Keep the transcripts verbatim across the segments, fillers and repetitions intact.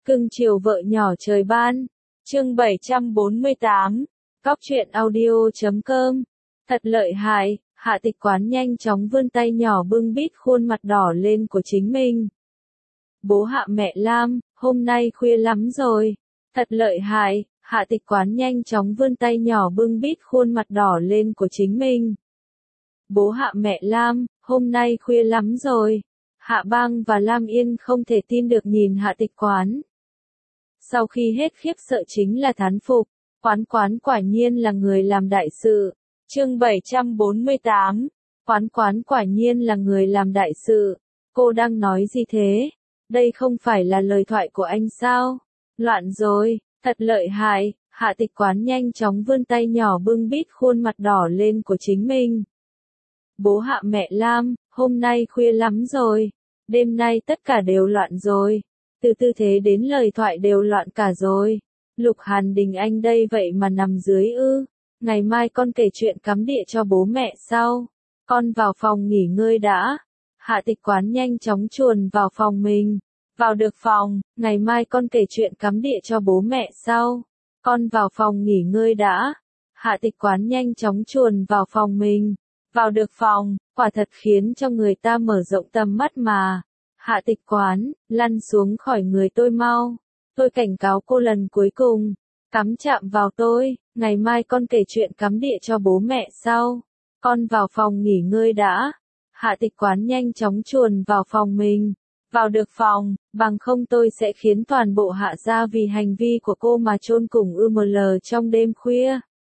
Cưng chiều vợ nhỏ trời ban. Chương bảy trăm bốn mươi tám. Cóc truyện audio chấm com. Thật lợi hại, Hạ Tịch Quán nhanh chóng vươn tay nhỏ bưng bít khuôn mặt đỏ lên của chính mình. Bố Hạ mẹ Lam, hôm nay khuya lắm rồi. Thật lợi hại, Hạ Tịch Quán nhanh chóng vươn tay nhỏ bưng bít khuôn mặt đỏ lên của chính mình. Bố Hạ mẹ Lam, hôm nay khuya lắm rồi. Hạ Bang và Lam Yên không thể tin được nhìn Hạ Tịch Quán. Sau khi hết khiếp sợ chính là thán phục, Quán Quán quả nhiên là người làm đại sự. Chương bảy trăm bốn mươi tám. Quán Quán quả nhiên là người làm đại sự. Cô đang nói gì thế? Đây không phải là lời thoại của anh sao? Loạn rồi, thật lợi hại. Hạ Tịch Quán nhanh chóng vươn tay nhỏ bưng bít khuôn mặt đỏ lên của chính mình. Bố Hạ mẹ Lam, hôm nay khuya lắm rồi. Đêm nay tất cả đều loạn rồi. Từ tư thế đến lời thoại đều loạn cả rồi. Lục Hàn Đình anh đây vậy mà nằm dưới ư? Ngày mai con kể chuyện cắm địa cho bố mẹ sau. Con vào phòng nghỉ ngơi đã. Hạ Tịch Quán nhanh chóng chuồn vào phòng mình. Vào được phòng, ngày mai con kể chuyện cắm địa cho bố mẹ sau. Con vào phòng nghỉ ngơi đã. Hạ Tịch Quán nhanh chóng chuồn vào phòng mình. Vào được phòng, quả thật khiến cho người ta mở rộng tầm mắt mà. Hạ Tịch Quán, lăn xuống khỏi người tôi mau. Tôi cảnh cáo cô lần cuối cùng. Cắm chạm vào tôi, ngày mai con kể chuyện cắm địa cho bố mẹ sau. Con vào phòng nghỉ ngơi đã. Hạ Tịch Quán nhanh chóng chuồn vào phòng mình. Vào được phòng, bằng không tôi sẽ khiến toàn bộ Hạ gia vì hành vi của cô mà chôn cùng ư mờ lờ trong đêm khuya.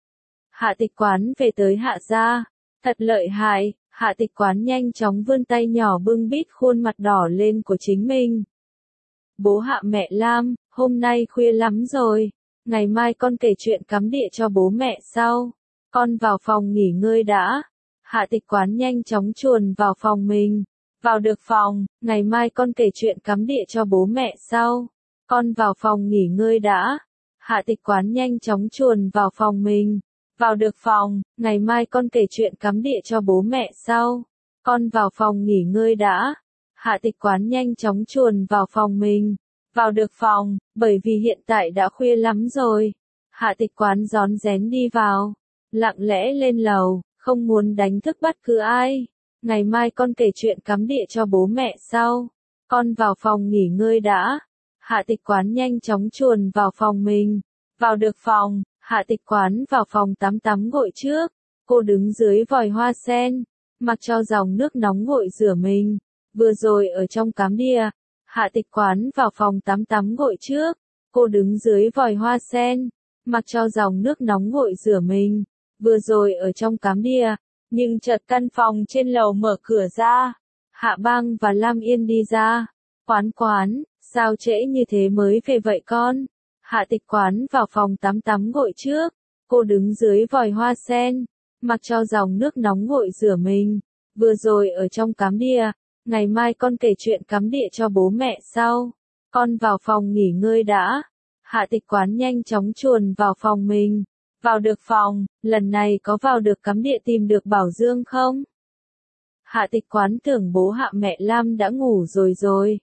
Hạ Tịch Quán về tới Hạ gia. Thật lợi hại, Hạ Tịch Quán nhanh chóng vươn tay nhỏ bưng bít khuôn mặt đỏ lên của chính mình. Bố Hạ mẹ Lam, hôm nay khuya lắm rồi. Ngày mai con kể chuyện cắm địa cho bố mẹ sau. Con vào phòng nghỉ ngơi đã. Hạ Tịch Quán nhanh chóng chuồn vào phòng mình. Vào được phòng, ngày mai con kể chuyện cắm địa cho bố mẹ sau. Con vào phòng nghỉ ngơi đã. Hạ Tịch Quán nhanh chóng chuồn vào phòng mình. Vào được phòng, ngày mai con kể chuyện cắm địa cho bố mẹ sau. Con vào phòng nghỉ ngơi đã. Hạ Tịch Quán nhanh chóng chuồn vào phòng mình. Vào được phòng, bởi vì hiện tại đã khuya lắm rồi. Hạ Tịch Quán rón rén đi vào. Lặng lẽ lên lầu, không muốn đánh thức bất cứ ai. Ngày mai con kể chuyện cắm địa cho bố mẹ sau. Con vào phòng nghỉ ngơi đã. Hạ Tịch Quán nhanh chóng chuồn vào phòng mình. Vào được phòng, Hạ Tịch Quán vào phòng tắm tắm gội trước. Cô đứng dưới vòi hoa sen, mặc cho dòng nước nóng gội rửa mình. Vừa rồi ở trong cắm địa, Hạ Tịch Quán vào phòng tắm tắm gội trước. Cô đứng dưới vòi hoa sen, mặc cho dòng nước nóng gội rửa mình. Vừa rồi ở trong cắm địa, nhưng chợt căn phòng trên lầu mở cửa ra. Hạ Bang và Lam Yên đi ra. Quán Quán, sao trễ như thế mới về vậy con? Hạ Tịch Quán vào phòng tắm tắm gội trước. Cô đứng dưới vòi hoa sen, mặc cho dòng nước nóng gội rửa mình. Vừa rồi ở trong cắm địa, ngày mai con kể chuyện cắm địa cho bố mẹ sau. Con vào phòng nghỉ ngơi đã. Hạ Tịch Quán nhanh chóng chuồn vào phòng mình. Vào được phòng, lần này có vào được cắm địa tìm được Bảo Dương không? Hạ Tịch Quán tưởng bố Hạ mẹ Lam đã ngủ rồi rồi.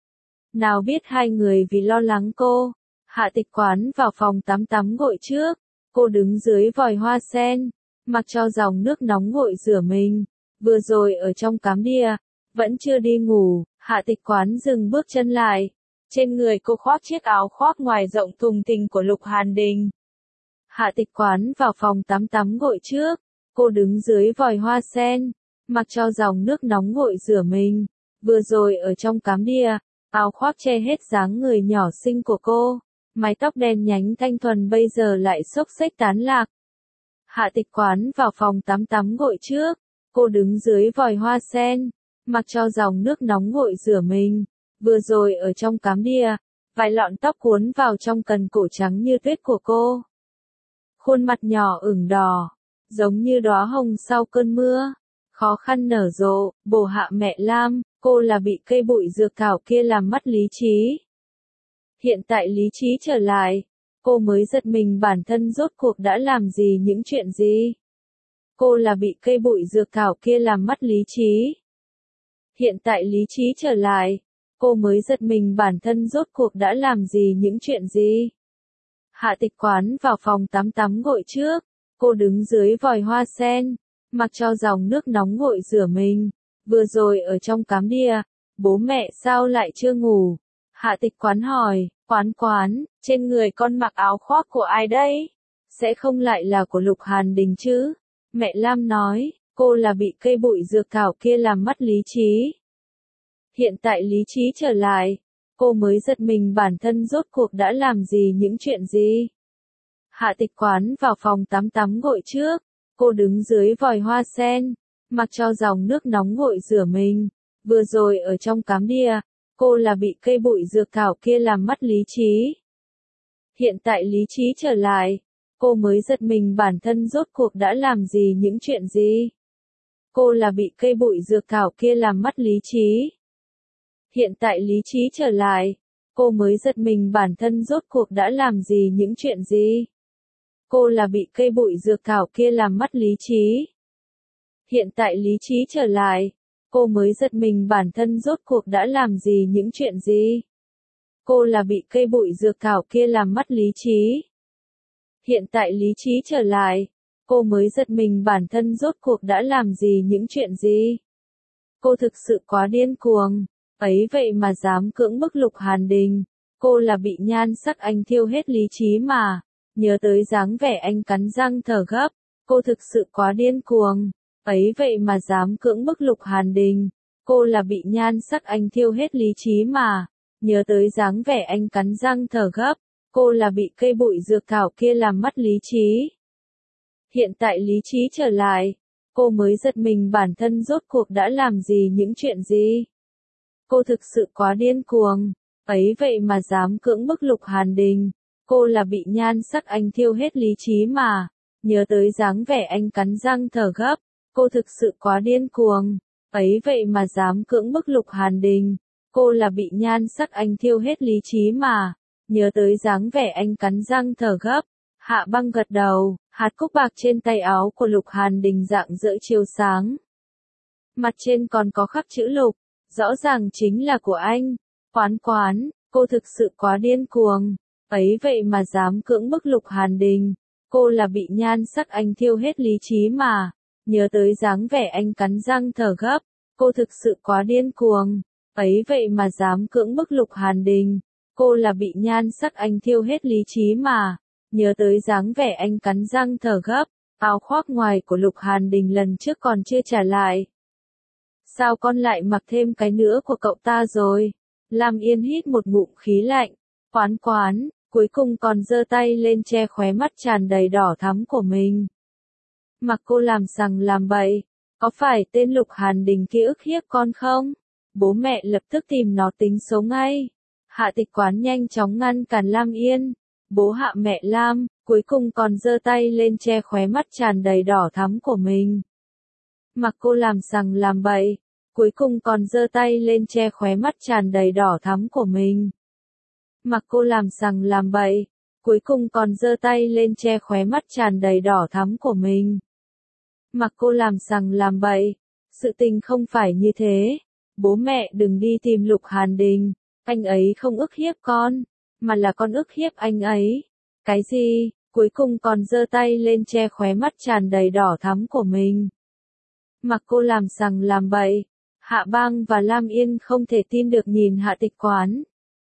Nào biết hai người vì lo lắng cô. Hạ Tịch Quán vào phòng tắm tắm gội trước. Cô đứng dưới vòi hoa sen, mặc cho dòng nước nóng gội rửa mình. Vừa rồi ở trong cắm địa, vẫn chưa đi ngủ, Hạ Tịch Quán dừng bước chân lại. Trên người cô khoác chiếc áo khoác ngoài rộng thùng thình của Lục Hàn Đình. Hạ Tịch Quán vào phòng tắm tắm gội trước. Cô đứng dưới vòi hoa sen, mặc cho dòng nước nóng gội rửa mình. Vừa rồi ở trong cắm địa, áo khoác che hết dáng người nhỏ xinh của cô. Mái tóc đen nhánh thanh thuần bây giờ lại xốc xếch tán lạc. Hạ Tịch Quán vào phòng tắm tắm gội trước. Cô đứng dưới vòi hoa sen, mặc cho dòng nước nóng gội rửa mình. Vừa rồi ở trong cắm địa, vài lọn tóc cuốn vào trong cần cổ trắng như tuyết của cô. Khuôn mặt nhỏ ửng đỏ, giống như đóa hồng sau cơn mưa, khó khăn nở rộ. Bố Hạ mẹ Lam, cô là bị cây bụi dược thảo kia làm mất lý trí. Hiện tại lý trí trở lại, cô mới giật mình bản thân rốt cuộc đã làm gì những chuyện gì. Cô là bị cây bụi dược thảo kia làm mất lý trí. Hiện tại lý trí trở lại, Cô mới giật mình bản thân rốt cuộc đã làm gì những chuyện gì. Hạ Tịch Quán vào phòng tắm tắm gội trước. Cô đứng dưới vòi hoa sen, mặc cho dòng nước nóng gội rửa mình. Vừa rồi ở trong cám đia, bố mẹ sao lại chưa ngủ? Hạ Tịch Quán hỏi, Quán Quán, trên người con mặc áo khoác của ai đây? Sẽ không lại là của Lục Hàn Đình chứ? Mẹ Lam nói, cô là bị cây bụi dược thảo kia làm mất lý trí. Hiện tại lý trí trở lại, cô mới giật mình bản thân rốt cuộc đã làm gì những chuyện gì. Hạ Tịch Quán vào phòng tắm tắm gội trước. Cô đứng dưới vòi hoa sen, mặc cho dòng nước nóng gội rửa mình. Vừa rồi ở trong cám đia, cô là bị cây bụi dược thảo kia làm mất lý trí. Hiện tại lý trí trở lại, cô mới giật mình bản thân rốt cuộc đã làm gì những chuyện gì. Cô là bị cây bụi dược thảo kia làm mất lý trí. Hiện tại lý trí trở lại, cô mới giật mình bản thân rốt cuộc đã làm gì những chuyện gì. Cô là bị cây bụi dược thảo kia làm mất lý trí. Hiện tại lý trí trở lại, cô mới giật mình bản thân rốt cuộc đã làm gì những chuyện gì. Cô là bị cây bụi dược thảo kia làm mất lý trí. Hiện tại lý trí trở lại, cô mới giật mình bản thân rốt cuộc đã làm gì những chuyện gì. Cô thực sự quá điên cuồng, ấy vậy mà dám cưỡng bức Lục Hàn Đình. Cô là bị nhan sắc anh thiêu hết lý trí mà. Nhớ tới dáng vẻ anh cắn răng thở gấp, cô thực sự quá điên cuồng, ấy vậy mà dám cưỡng bức Lục Hàn Đình. Cô là bị nhan sắc anh thiêu hết lý trí mà. Nhớ tới dáng vẻ anh cắn răng thở gấp, cô là bị cây bụi dược thảo kia làm mất lý trí. Hiện tại lý trí trở lại, cô mới giật mình bản thân rốt cuộc đã làm gì những chuyện gì. Cô thực sự quá điên cuồng, ấy vậy mà dám cưỡng bức Lục Hàn Đình. Cô là bị nhan sắc anh thiêu hết lý trí mà. Nhớ tới dáng vẻ anh cắn răng thở gấp, cô thực sự quá điên cuồng, ấy vậy mà dám cưỡng bức Lục Hàn Đình. Cô là bị nhan sắc anh thiêu hết lý trí mà. Nhớ tới dáng vẻ anh cắn răng thở gấp. Hạ Băng gật đầu, hạt cúc bạc trên tay áo của Lục Hàn Đình rạng rỡ chiếu sáng. Mặt trên còn có khắc chữ Lục, rõ ràng chính là của anh. Quán Quán, cô thực sự quá điên cuồng, ấy vậy mà dám cưỡng bức Lục Hàn Đình. Cô là bị nhan sắc anh thiêu hết lý trí mà. Nhớ tới dáng vẻ anh cắn răng thở gấp, cô thực sự quá điên cuồng, ấy vậy mà dám cưỡng bức Lục Hàn Đình. Cô là bị nhan sắc anh thiêu hết lý trí mà. Nhớ tới dáng vẻ anh cắn răng thở gấp, áo khoác ngoài của Lục Hàn Đình lần trước còn chưa trả lại. Sao con lại mặc thêm cái nữa của cậu ta rồi? Lam Yên hít một ngụm khí lạnh. Quán Quán, cuối cùng còn giơ tay lên che khóe mắt tràn đầy đỏ thắm của mình. Mặc cô làm sằng làm bậy, có phải tên Lục Hàn Đình kia ức hiếp con không? Bố mẹ lập tức tìm nó tính số ngay. Hạ Tịch Quán nhanh chóng ngăn cản Lam Yên. Bố Hạ mẹ Lam, cuối cùng còn giơ tay lên che khóe mắt tràn đầy đỏ thắm của mình. Mặc cô làm sằng làm bậy, cuối cùng còn giơ tay lên che khóe mắt tràn đầy đỏ thắm của mình. Mặc cô làm sằng làm bậy, cuối cùng còn giơ tay lên che khóe mắt tràn đầy đỏ thắm của mình. Mặc cô làm sằng làm bậy, sự tình không phải như thế. Bố mẹ đừng đi tìm Lục Hàn Đình, anh ấy không ức hiếp con, mà là con ức hiếp anh ấy. Cái gì? Cuối cùng còn giơ tay lên che khóe mắt tràn đầy đỏ thắm của mình. Mặc cô làm sằng làm bậy, Hạ Bang và Lam Yên không thể tin được nhìn Hạ Tịch Quán.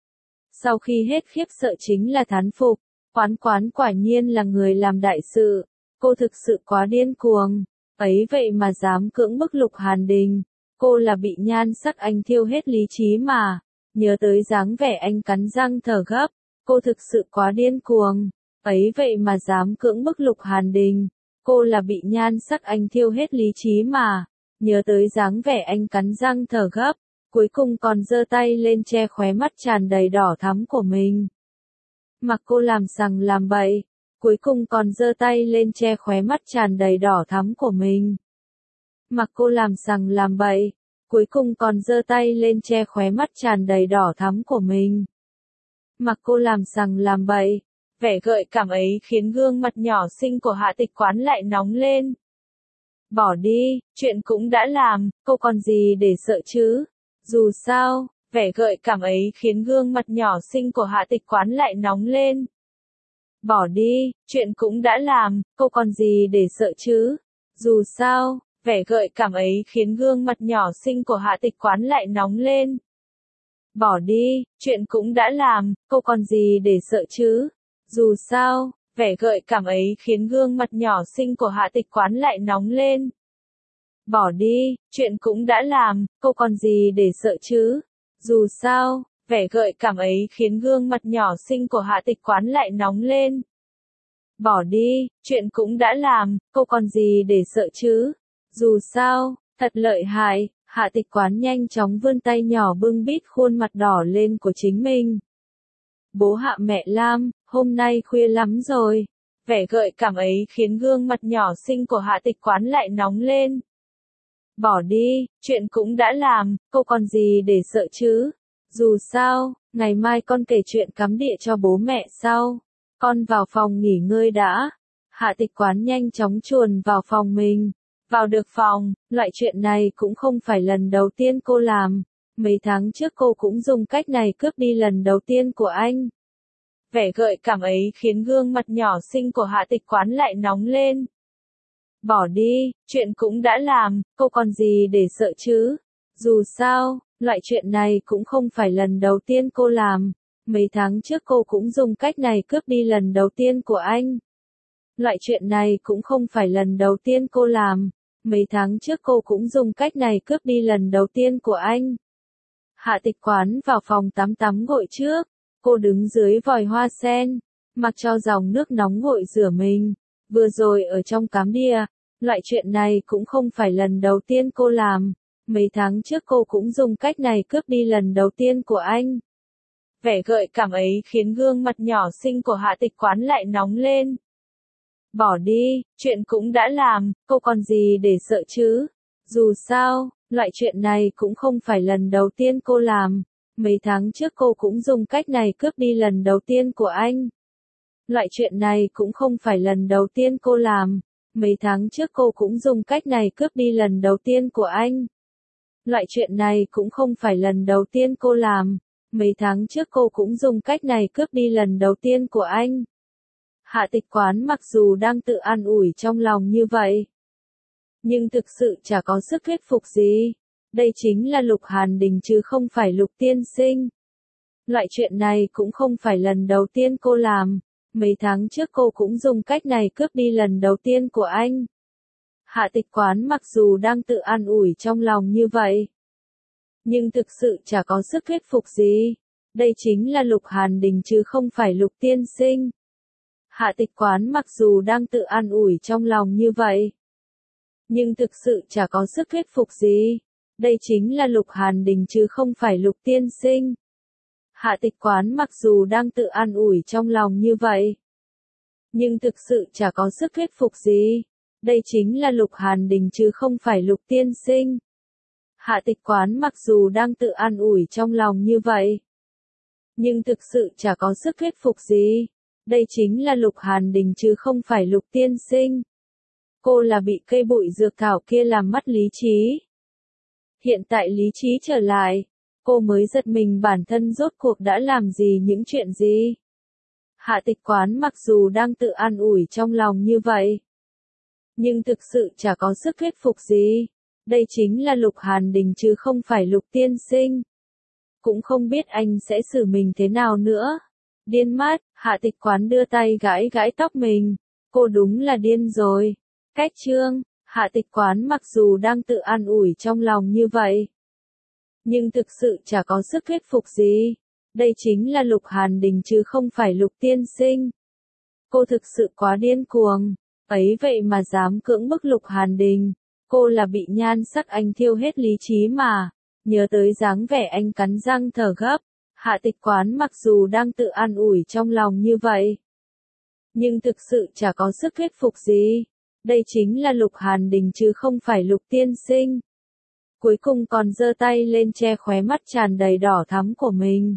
Sau khi hết khiếp sợ chính là thán phục, Quán Quán quả nhiên là người làm đại sự, cô thực sự quá điên cuồng, ấy vậy mà dám cưỡng bức Lục Hàn Đình. Cô là bị nhan sắc anh thiêu hết lý trí mà. Nhớ tới dáng vẻ anh cắn răng thở gấp, cô thực sự quá điên cuồng, ấy vậy mà dám cưỡng bức Lục Hàn Đình. Cô là bị nhan sắc anh thiêu hết lý trí mà. Nhớ tới dáng vẻ anh cắn răng thở gấp, cuối cùng còn giơ tay lên che khóe mắt tràn đầy đỏ thắm của mình. Mặc cô làm sằng làm bậy, cuối cùng còn giơ tay lên che khóe mắt tràn đầy đỏ thắm của mình. Mặc cô làm sằng làm bậy, cuối cùng còn giơ tay lên che khóe mắt tràn đầy đỏ thắm của mình. Mặc cô làm sằng làm bậy, vẻ gợi cảm ấy khiến gương mặt nhỏ xinh của Hạ Tịch Quán lại nóng lên. Bỏ đi, chuyện cũng đã làm, cô còn gì để sợ chứ? Dù sao, Vẻ gợi cảm ấy khiến gương mặt nhỏ xinh của Hạ Tịch Quán lại nóng lên. Bỏ đi, chuyện cũng đã làm, cô còn gì để sợ chứ? Dù sao, vẻ gợi cảm ấy khiến gương mặt nhỏ xinh của Hạ Tịch Quán lại nóng lên. Bỏ đi, chuyện cũng đã làm, cô còn gì để sợ chứ? Dù sao, vẻ gợi cảm ấy khiến gương mặt nhỏ xinh của Hạ Tịch Quán lại nóng lên. Bỏ đi, chuyện cũng đã làm, cô còn gì để sợ chứ? Dù sao, vẻ gợi cảm ấy khiến gương mặt nhỏ xinh của Hạ Tịch Quán lại nóng lên. Bỏ đi, chuyện cũng đã làm, cô còn gì để sợ chứ? Dù sao, thật lợi hại, Hạ Tịch Quán nhanh chóng vươn tay nhỏ bưng bít khuôn mặt đỏ lên của chính mình. Bố Hạ mẹ Lam, hôm nay khuya lắm rồi. Vẻ gợi cảm ấy khiến gương mặt nhỏ xinh của Hạ Tịch Quán lại nóng lên. Bỏ đi, chuyện cũng đã làm, cô còn gì để sợ chứ? Dù sao, ngày mai con kể chuyện cắm địa cho bố mẹ sau. Con vào phòng nghỉ ngơi đã. Hạ Tịch Quán nhanh chóng chuồn vào phòng mình. Vào được phòng, loại chuyện này cũng không phải lần đầu tiên cô làm. Mấy tháng trước cô cũng dùng cách này cướp đi lần đầu tiên của anh. Vẻ gợi cảm ấy khiến gương mặt nhỏ xinh của Hạ Tịch Quán lại nóng lên. Bỏ đi, chuyện cũng đã làm, cô còn gì để sợ chứ? Dù sao, loại chuyện này cũng không phải lần đầu tiên cô làm. Mấy tháng trước cô cũng dùng cách này cướp đi lần đầu tiên của anh. Loại chuyện này cũng không phải lần đầu tiên cô làm. Mấy tháng trước cô cũng dùng cách này cướp đi lần đầu tiên của anh. Hạ Tịch Quán vào phòng tắm tắm gội trước. Cô đứng dưới vòi hoa sen, mặc cho dòng nước nóng gội rửa mình. Vừa rồi ở trong cắm đĩa, loại chuyện này cũng không phải lần đầu tiên cô làm. Mấy tháng trước cô cũng dùng cách này cướp đi lần đầu tiên của anh. Vẻ gợi cảm ấy khiến gương mặt nhỏ xinh của Hạ Tịch Quán lại nóng lên. Bỏ đi, chuyện cũng đã làm, cô còn gì để sợ chứ? Dù sao, loại chuyện này cũng không phải lần đầu tiên cô làm. Mấy tháng trước cô cũng dùng cách này cướp đi lần đầu tiên của anh. Loại chuyện này cũng không phải lần đầu tiên cô làm. Mấy tháng trước cô cũng dùng cách này cướp đi lần đầu tiên của anh. Loại chuyện này cũng không phải lần đầu tiên cô làm. Mấy tháng trước cô cũng dùng cách này cướp đi lần đầu tiên của anh. Hạ Tịch Quán mặc dù đang tự an ủi trong lòng như vậy, nhưng thực sự chả có sức thuyết phục gì. Đây chính là Lục Hàn Đình chứ không phải Lục Tiên Sinh. Loại chuyện này cũng không phải lần đầu tiên cô làm. Mấy tháng trước cô cũng dùng cách này cướp đi lần đầu tiên của anh. Hạ Tịch Quán mặc dù đang tự an ủi trong lòng như vậy, nhưng thực sự chả có sức thuyết phục gì. Đây chính là Lục Hàn Đình chứ không phải Lục Tiên Sinh. Hạ Tịch Quán mặc dù đang tự an ủi trong lòng như vậy, nhưng thực sự chả có sức thuyết phục gì. Đây chính là Lục Hàn Đình chứ không phải Lục Tiên Sinh. Hạ Tịch Quán mặc dù đang tự an ủi trong lòng như vậy, nhưng thực sự chả có sức thuyết phục gì. Đây chính là Lục Hàn Đình chứ không phải Lục Tiên Sinh. Hạ Tịch Quán mặc dù đang tự an ủi trong lòng như vậy, nhưng thực sự chả có sức thuyết phục gì. Đây chính là Lục Hàn Đình chứ không phải Lục Tiên Sinh. Cô là bị cây bụi dược thảo kia làm mất lý trí. Hiện tại lý trí trở lại, cô mới giật mình bản thân rốt cuộc đã làm gì những chuyện gì. Hạ Tịch Quán mặc dù đang tự an ủi trong lòng như vậy, nhưng thực sự chả có sức thuyết phục gì. Đây chính là Lục Hàn Đình chứ không phải Lục Tiên Sinh. Cũng không biết anh sẽ xử mình thế nào nữa. Điên mát, Hạ Tịch Quán đưa tay gãi gãi tóc mình. Cô đúng là điên rồi. Cách chương, Hạ Tịch Quán mặc dù đang tự an ủi trong lòng như vậy, nhưng thực sự chả có sức thuyết phục gì. Đây chính là Lục Hàn Đình chứ không phải Lục Tiên Sinh. Cô thực sự quá điên cuồng. Ấy vậy mà dám cưỡng bức Lục Hàn Đình. Cô là bị nhan sắc anh thiêu hết lý trí mà. Nhớ tới dáng vẻ anh cắn răng thở gấp. Hạ Tịch Quán mặc dù đang tự an ủi trong lòng như vậy, nhưng thực sự chả có sức thuyết phục gì. Đây chính là Lục Hàn Đình chứ không phải Lục Tiên Sinh. Cuối cùng còn giơ tay lên che khóe mắt tràn đầy đỏ thắm của mình.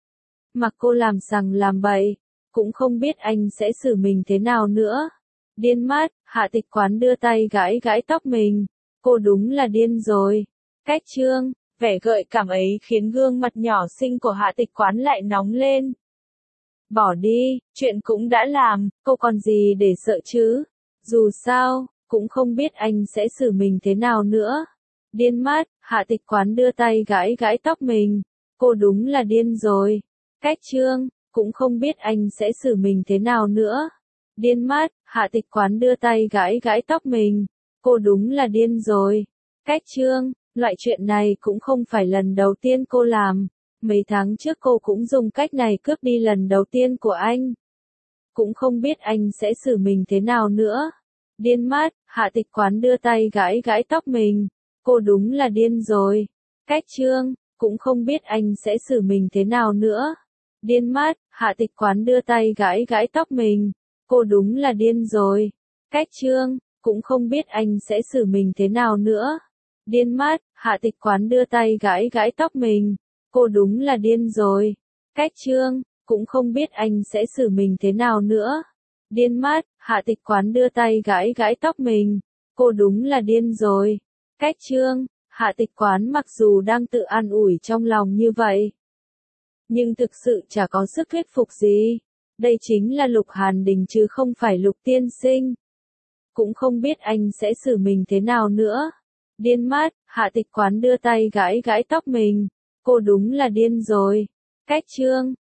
Mặc cô làm sằng làm bậy, cũng không biết anh sẽ xử mình thế nào nữa. Điên mát, Hạ Tịch Quán đưa tay gãi gãi tóc mình. Cô đúng là điên rồi. Cách chương, Vẻ gợi cảm ấy khiến gương mặt nhỏ xinh của Hạ Tịch Quán lại nóng lên. Bỏ đi, chuyện cũng đã làm, cô còn gì để sợ chứ? Dù sao, cũng không biết anh sẽ xử mình thế nào nữa. Điên mắt, Hạ Tịch Quán đưa tay gãi gãi tóc mình. Cô đúng là điên rồi. Cách Trương, cũng không biết anh sẽ xử mình thế nào nữa. Điên mắt, Hạ Tịch Quán đưa tay gãi gãi tóc mình. Cô đúng là điên rồi. Cách Trương, loại chuyện này cũng không phải lần đầu tiên cô làm. Mấy tháng trước cô cũng dùng cách này cướp đi lần đầu tiên của anh. Cũng không biết anh sẽ xử mình thế nào nữa. Điên mắt, Hạ Tịch Quán đưa tay gãi gãi tóc mình. Cô đúng là điên rồi. Cách Trương, cũng không biết anh sẽ xử mình thế nào nữa. Điên mắt, Hạ Tịch Quán đưa tay gãi gãi tóc mình. Cô đúng là điên rồi. Cách Trương, cũng không biết anh sẽ xử mình thế nào nữa. Điên mắt, Hạ Tịch Quán đưa tay gãi gãi tóc mình. Cô đúng là điên rồi. Cách Trương, cũng không biết anh sẽ xử mình thế nào nữa. Điên mắt, Hạ Tịch Quán đưa tay gãi gãi tóc mình. Cô đúng là điên rồi. Cách Trương, Hạ Tịch Quán mặc dù đang tự an ủi trong lòng như vậy, nhưng thực sự chả có sức thuyết phục gì. Đây chính là Lục Hàn Đình chứ không phải Lục tiên sinh. Cũng không biết anh sẽ xử mình thế nào nữa. Điên mắt, Hạ Tịch Quán đưa tay gãi gãi tóc mình. Cô đúng là điên rồi. Cách Trương,